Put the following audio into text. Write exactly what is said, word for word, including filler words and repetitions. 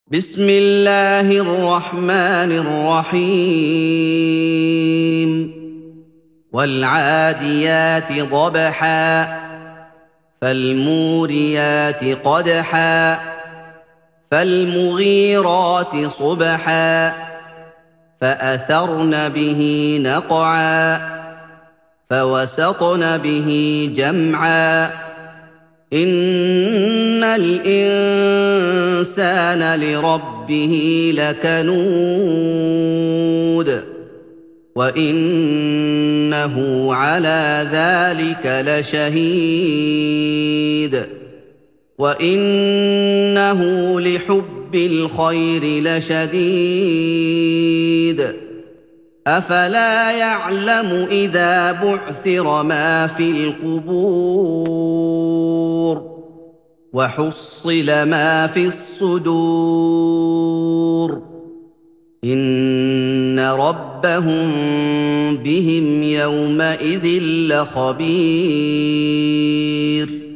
بسم الله الرحمن الرحيم والعاديات ضبحا فالموريات قدحا فالمغيرات صبحا فأثرن به نقعا فوسطن به جمعا إن الإنسان لربه لكنود وإنه على ذلك لشهيد وإنه لحب الخير لشديد أفلا يعلم إذا بعثر ما في القبور وحصل ما في الصدور إن ربهم بهم يومئذ لخبير